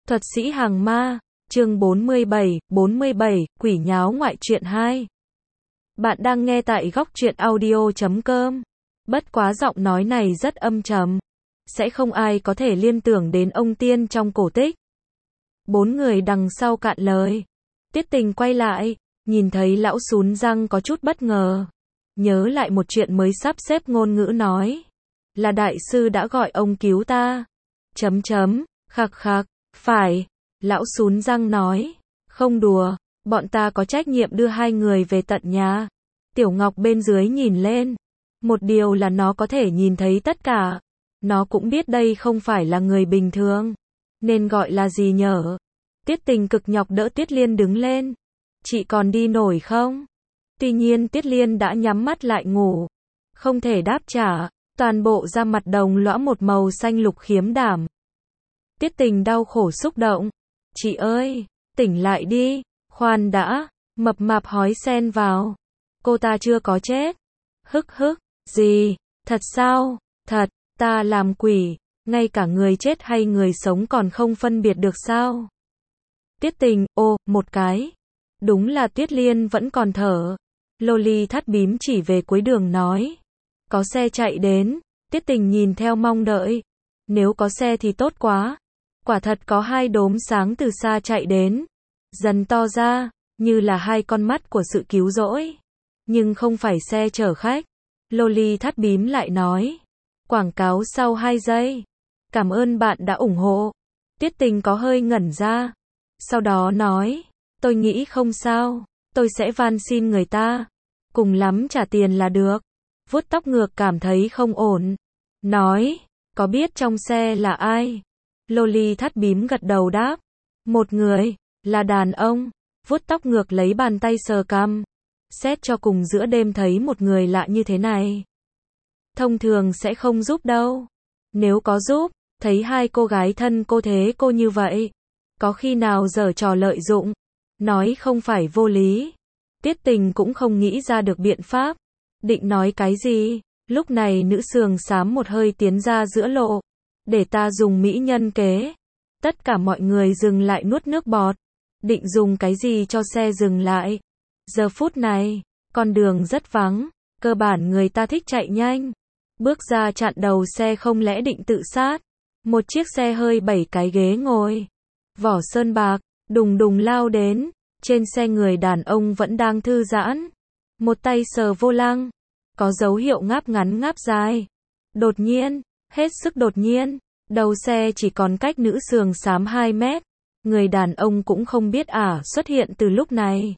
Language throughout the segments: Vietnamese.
Thuật sĩ hàng ma, chương 47, quỷ nháo ngoại truyện 2. Bạn đang nghe tại góc truyện audio.com. Bất quá giọng nói này rất âm trầm. Sẽ không ai có thể liên tưởng đến ông tiên trong cổ tích. Bốn người đằng sau cạn lời. Tiết Tình quay lại, nhìn thấy lão sún răng có chút bất ngờ. Nhớ lại một chuyện mới sắp xếp ngôn ngữ nói. Là đại sư đã gọi ông cứu ta. Khạc khạc, phải. Lão sún răng nói. Không đùa, bọn ta có trách nhiệm đưa hai người về tận nhà. Tiểu Ngọc bên dưới nhìn lên. Một điều là nó có thể nhìn thấy tất cả. Nó cũng biết đây không phải là người bình thường. Nên gọi là gì nhở? Tiết Tình cực nhọc đỡ Tiết Liên đứng lên. Chị còn đi nổi không? Tuy nhiên Tiết Liên đã nhắm mắt lại ngủ. Không thể đáp trả. Toàn bộ da mặt đồng lõa một màu xanh lục khiếm đảm. Tiết Tình đau khổ xúc động. Chị ơi, tỉnh lại đi. Khoan đã, mập mạp hói xen vào. Cô ta chưa có chết. Hức. Gì? Thật sao? Thật, ta làm quỷ. Ngay cả người chết hay người sống còn không phân biệt được sao? Tiết Tình, một cái. Đúng là Tiết Liên vẫn còn thở. Loli thắt bím chỉ về cuối đường nói. Có xe chạy đến. Tiết Tình nhìn theo mong đợi. Nếu có xe thì tốt quá. Quả thật có hai đốm sáng từ xa chạy đến. Dần to ra, như là hai con mắt của sự cứu rỗi. Nhưng không phải xe chở khách. Loli thắt bím lại nói. Quảng cáo sau 2 giây. Cảm ơn bạn đã ủng hộ. Tiết Tình có hơi ngẩn ra. Sau đó nói. Tôi nghĩ không sao. Tôi sẽ van xin người ta. Cùng lắm trả tiền là được. Vuốt tóc ngược cảm thấy không ổn. Nói. Có biết trong xe là ai? Loli thắt bím gật đầu đáp. Một người. Là đàn ông. Vuốt tóc ngược lấy bàn tay sờ cằm. Xét cho cùng giữa đêm thấy một người lạ như thế này. Thông thường sẽ không giúp đâu. Nếu có giúp, thấy hai cô gái thân cô thế cô như vậy. Có khi nào giở trò lợi dụng. Nói không phải vô lý. Tiết Tình cũng không nghĩ ra được biện pháp. Định nói cái gì? Lúc này nữ sườn xám một hơi tiến ra giữa lộ. Để ta dùng mỹ nhân kế. Tất cả mọi người dừng lại nuốt nước bọt. Định dùng cái gì cho xe dừng lại? Giờ phút này, con đường rất vắng. Cơ bản người ta thích chạy nhanh. Bước ra chặn đầu xe không lẽ định tự sát. Một chiếc xe hơi 7 cái ghế ngồi. Vỏ sơn bạc, đùng lao đến. Trên xe người đàn ông vẫn đang thư giãn. Một tay sờ vô lăng. Có dấu hiệu ngáp ngắn ngáp dài. Đột nhiên, hết sức đột nhiên. Đầu xe chỉ còn cách nữ sườn xám 2 mét. Người đàn ông cũng không biết xuất hiện từ lúc này.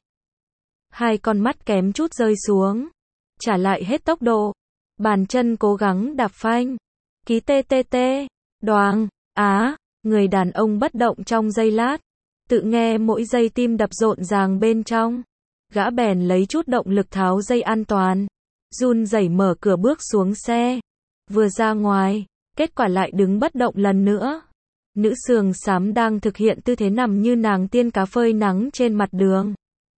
Hai con mắt kém chút rơi xuống. Trả lại hết tốc độ. Bàn chân cố gắng đạp phanh. Ký TTT. Đoàng. Người đàn ông bất động trong giây lát. Tự nghe mỗi giây tim đập rộn ràng bên trong. Gã bèn lấy chút động lực tháo dây an toàn. Run rẩy mở cửa bước xuống xe. Vừa ra ngoài, kết quả lại đứng bất động lần nữa. Nữ sườn xám đang thực hiện tư thế nằm như nàng tiên cá phơi nắng trên mặt đường.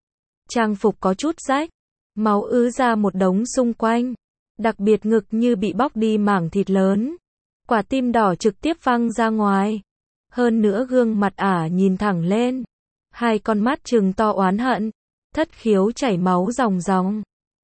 Trang phục có chút rách. Máu ứ ra một đống xung quanh. Đặc biệt ngực như bị bóc đi mảng thịt lớn. Quả tim đỏ trực tiếp văng ra ngoài. Hơn nữa gương mặt nhìn thẳng lên. Hai con mắt trừng to oán hận. Thất khiếu chảy máu ròng ròng.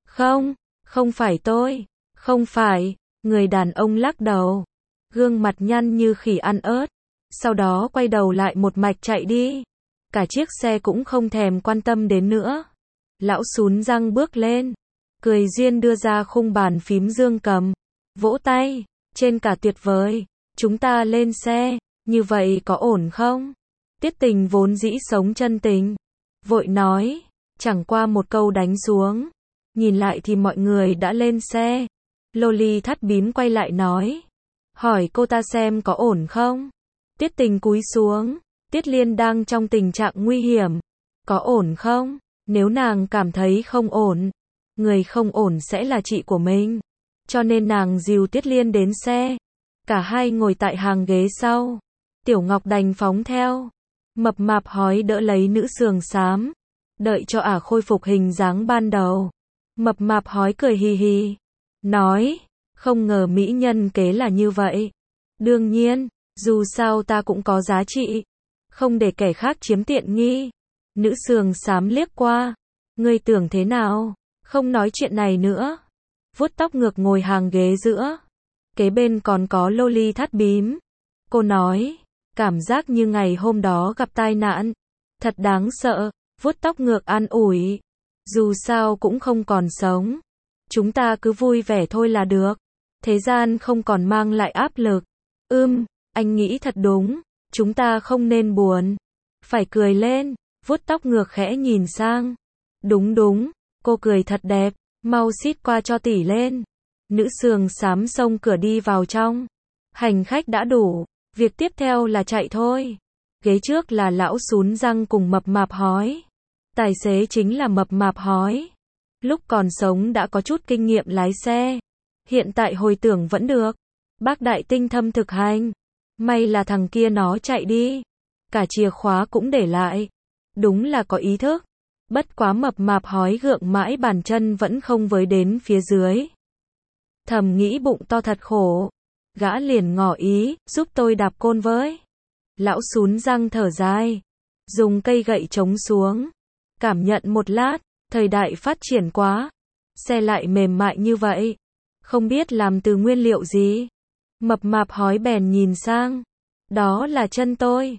Không phải tôi. Không phải. Người đàn ông lắc đầu. Gương mặt nhăn như khỉ ăn ớt. Sau đó quay đầu lại một mạch chạy đi. Cả chiếc xe cũng không thèm quan tâm đến nữa. Lão sún răng bước lên. Cười duyên đưa ra khung bàn phím dương cầm. Vỗ tay. Trên cả tuyệt vời. Chúng ta lên xe. Như vậy có ổn không? Tiết Tình vốn dĩ sống chân tình. Vội nói. Chẳng qua một câu đánh xuống. Nhìn lại thì mọi người đã lên xe. Loli thắt bím quay lại nói. Hỏi cô ta xem có ổn không? Tiết Tình cúi xuống. Tiết Liên đang trong tình trạng nguy hiểm. Có ổn không? Nếu nàng cảm thấy không ổn. Người không ổn sẽ là chị của mình. Cho nên nàng dìu Tiết Liên đến xe. Cả hai ngồi tại hàng ghế sau. Tiểu Ngọc đành phóng theo. Mập mạp hói đỡ lấy nữ sườn xám. Đợi cho khôi phục hình dáng ban đầu. Mập mạp hói cười hì hì. Nói. Không ngờ mỹ nhân kế là như vậy. Đương nhiên, dù sao ta cũng có giá trị. không để kẻ khác chiếm tiện nghi. Nữ xương xám liếc qua. Ngươi tưởng thế nào? Không nói chuyện này nữa. Vuốt tóc ngược ngồi hàng ghế giữa. Kế bên còn có loli thắt bím. Cô nói, cảm giác như ngày hôm đó gặp tai nạn. Thật đáng sợ. Vuốt tóc ngược an ủi. Dù sao cũng không còn sống. Chúng ta cứ vui vẻ thôi là được. Thế gian không còn mang lại áp lực. Anh nghĩ thật đúng. Chúng ta không nên buồn. Phải cười lên. Vuốt tóc ngược khẽ nhìn sang. Đúng, cô cười thật đẹp. Mau xít qua cho tỷ lên. Nữ xương xám xông cửa đi vào trong. Hành khách đã đủ. Việc tiếp theo là chạy thôi. Ghế trước là lão sún răng cùng mập mạp hói. Tài xế chính là mập mạp hói. Lúc còn sống đã có chút kinh nghiệm lái xe. Hiện tại hồi tưởng vẫn được. Bác đại tinh thâm thực hành. May là thằng kia nó chạy đi. Cả chìa khóa cũng để lại. Đúng là có ý thức. Bất quá mập mạp hói gượng mãi bàn chân vẫn không với đến phía dưới. Thầm nghĩ bụng to thật khổ. Gã liền ngỏ ý, giúp tôi đạp côn với. Lão sún răng thở dài. Dùng cây gậy chống xuống. Cảm nhận một lát, thời đại phát triển quá. Xe lại mềm mại như vậy. Không biết làm từ nguyên liệu gì. Mập mạp hói bèn nhìn sang. Đó là chân tôi.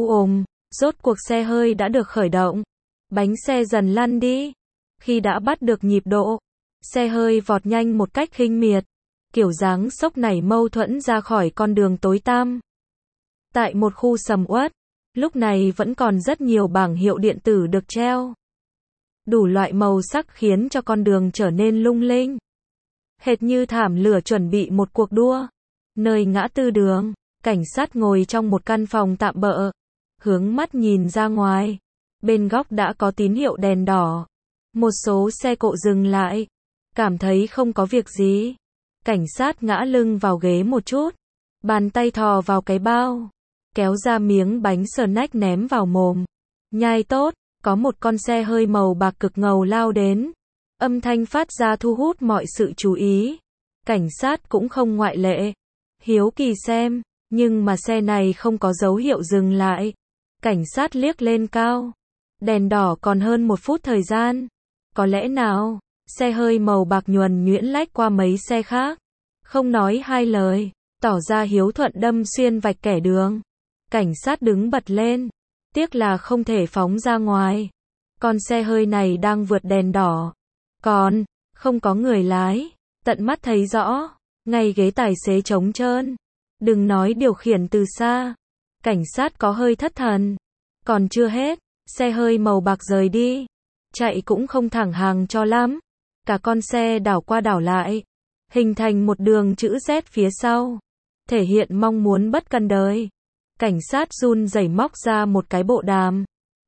Rốt cuộc xe hơi đã được khởi động. Bánh xe dần lăn đi. Khi đã bắt được nhịp độ, xe hơi vọt nhanh một cách khinh miệt. Kiểu dáng sốc nảy mâu thuẫn ra khỏi con đường tối tăm. Tại một khu sầm uất, lúc này vẫn còn rất nhiều bảng hiệu điện tử được treo. Đủ loại màu sắc khiến cho con đường trở nên lung linh. Hệt như thảm lửa chuẩn bị một cuộc đua. Nơi ngã tư đường, cảnh sát ngồi trong một căn phòng tạm bợ. Hướng mắt nhìn ra ngoài. Bên góc đã có tín hiệu đèn đỏ. Một số xe cộ dừng lại. Cảm thấy không có việc gì. Cảnh sát ngã lưng vào ghế một chút. Bàn tay thò vào cái bao. Kéo ra miếng bánh snack ném vào mồm. Nhai tốt. Có một con xe hơi màu bạc cực ngầu lao đến. Âm thanh phát ra thu hút mọi sự chú ý. Cảnh sát cũng không ngoại lệ. Hiếu kỳ xem. Nhưng mà xe này không có dấu hiệu dừng lại. Cảnh sát liếc lên cao. Đèn đỏ còn hơn 1 phút thời gian. Có lẽ nào, xe hơi màu bạc nhuần nhuyễn lách qua mấy xe khác. Không nói hai lời, tỏ ra hiếu thuận đâm xuyên vạch kẻ đường. Cảnh sát đứng bật lên. Tiếc là không thể phóng ra ngoài. Con xe hơi này đang vượt đèn đỏ. Còn, không có người lái. Tận mắt thấy rõ. Ngay ghế tài xế trống trơn. Đừng nói điều khiển từ xa. Cảnh sát có hơi thất thần. Còn chưa hết. Xe hơi màu bạc rời đi. Chạy cũng không thẳng hàng cho lắm. Cả con xe đảo qua đảo lại. Hình thành một đường chữ Z phía sau. Thể hiện mong muốn bất cần đời. Cảnh sát run rẩy móc ra một cái bộ đàm.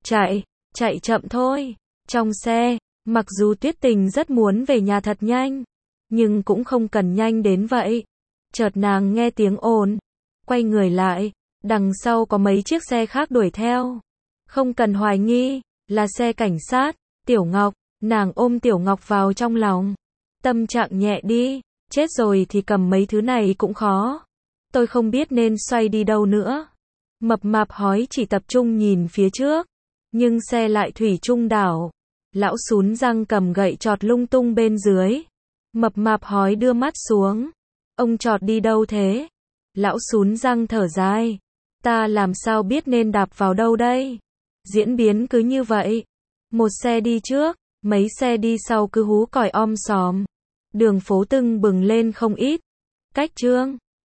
Chạy chậm thôi. Trong xe, mặc dù Tuyết Tình rất muốn về nhà thật nhanh. Nhưng cũng không cần nhanh đến vậy. Chợt nàng nghe tiếng ồn. Quay người lại. Đằng sau có mấy chiếc xe khác đuổi theo. Không cần hoài nghi, là xe cảnh sát. Tiểu Ngọc, nàng ôm Tiểu Ngọc vào trong lòng. Tâm trạng nhẹ đi, chết rồi thì cầm mấy thứ này cũng khó. Tôi không biết nên xoay đi đâu nữa. Mập mạp hói chỉ tập trung nhìn phía trước. Nhưng xe lại thủy chung đảo. Lão sún răng cầm gậy chọt lung tung bên dưới. Mập mạp hói đưa mắt xuống. Ông chọt đi đâu thế? Lão sún răng thở dài. Ta làm sao biết nên đạp vào đâu đây? Diễn biến cứ như vậy. Một xe đi trước, mấy xe đi sau cứ hú còi om sòm. Đường phố tưng bừng lên không ít. Cách chương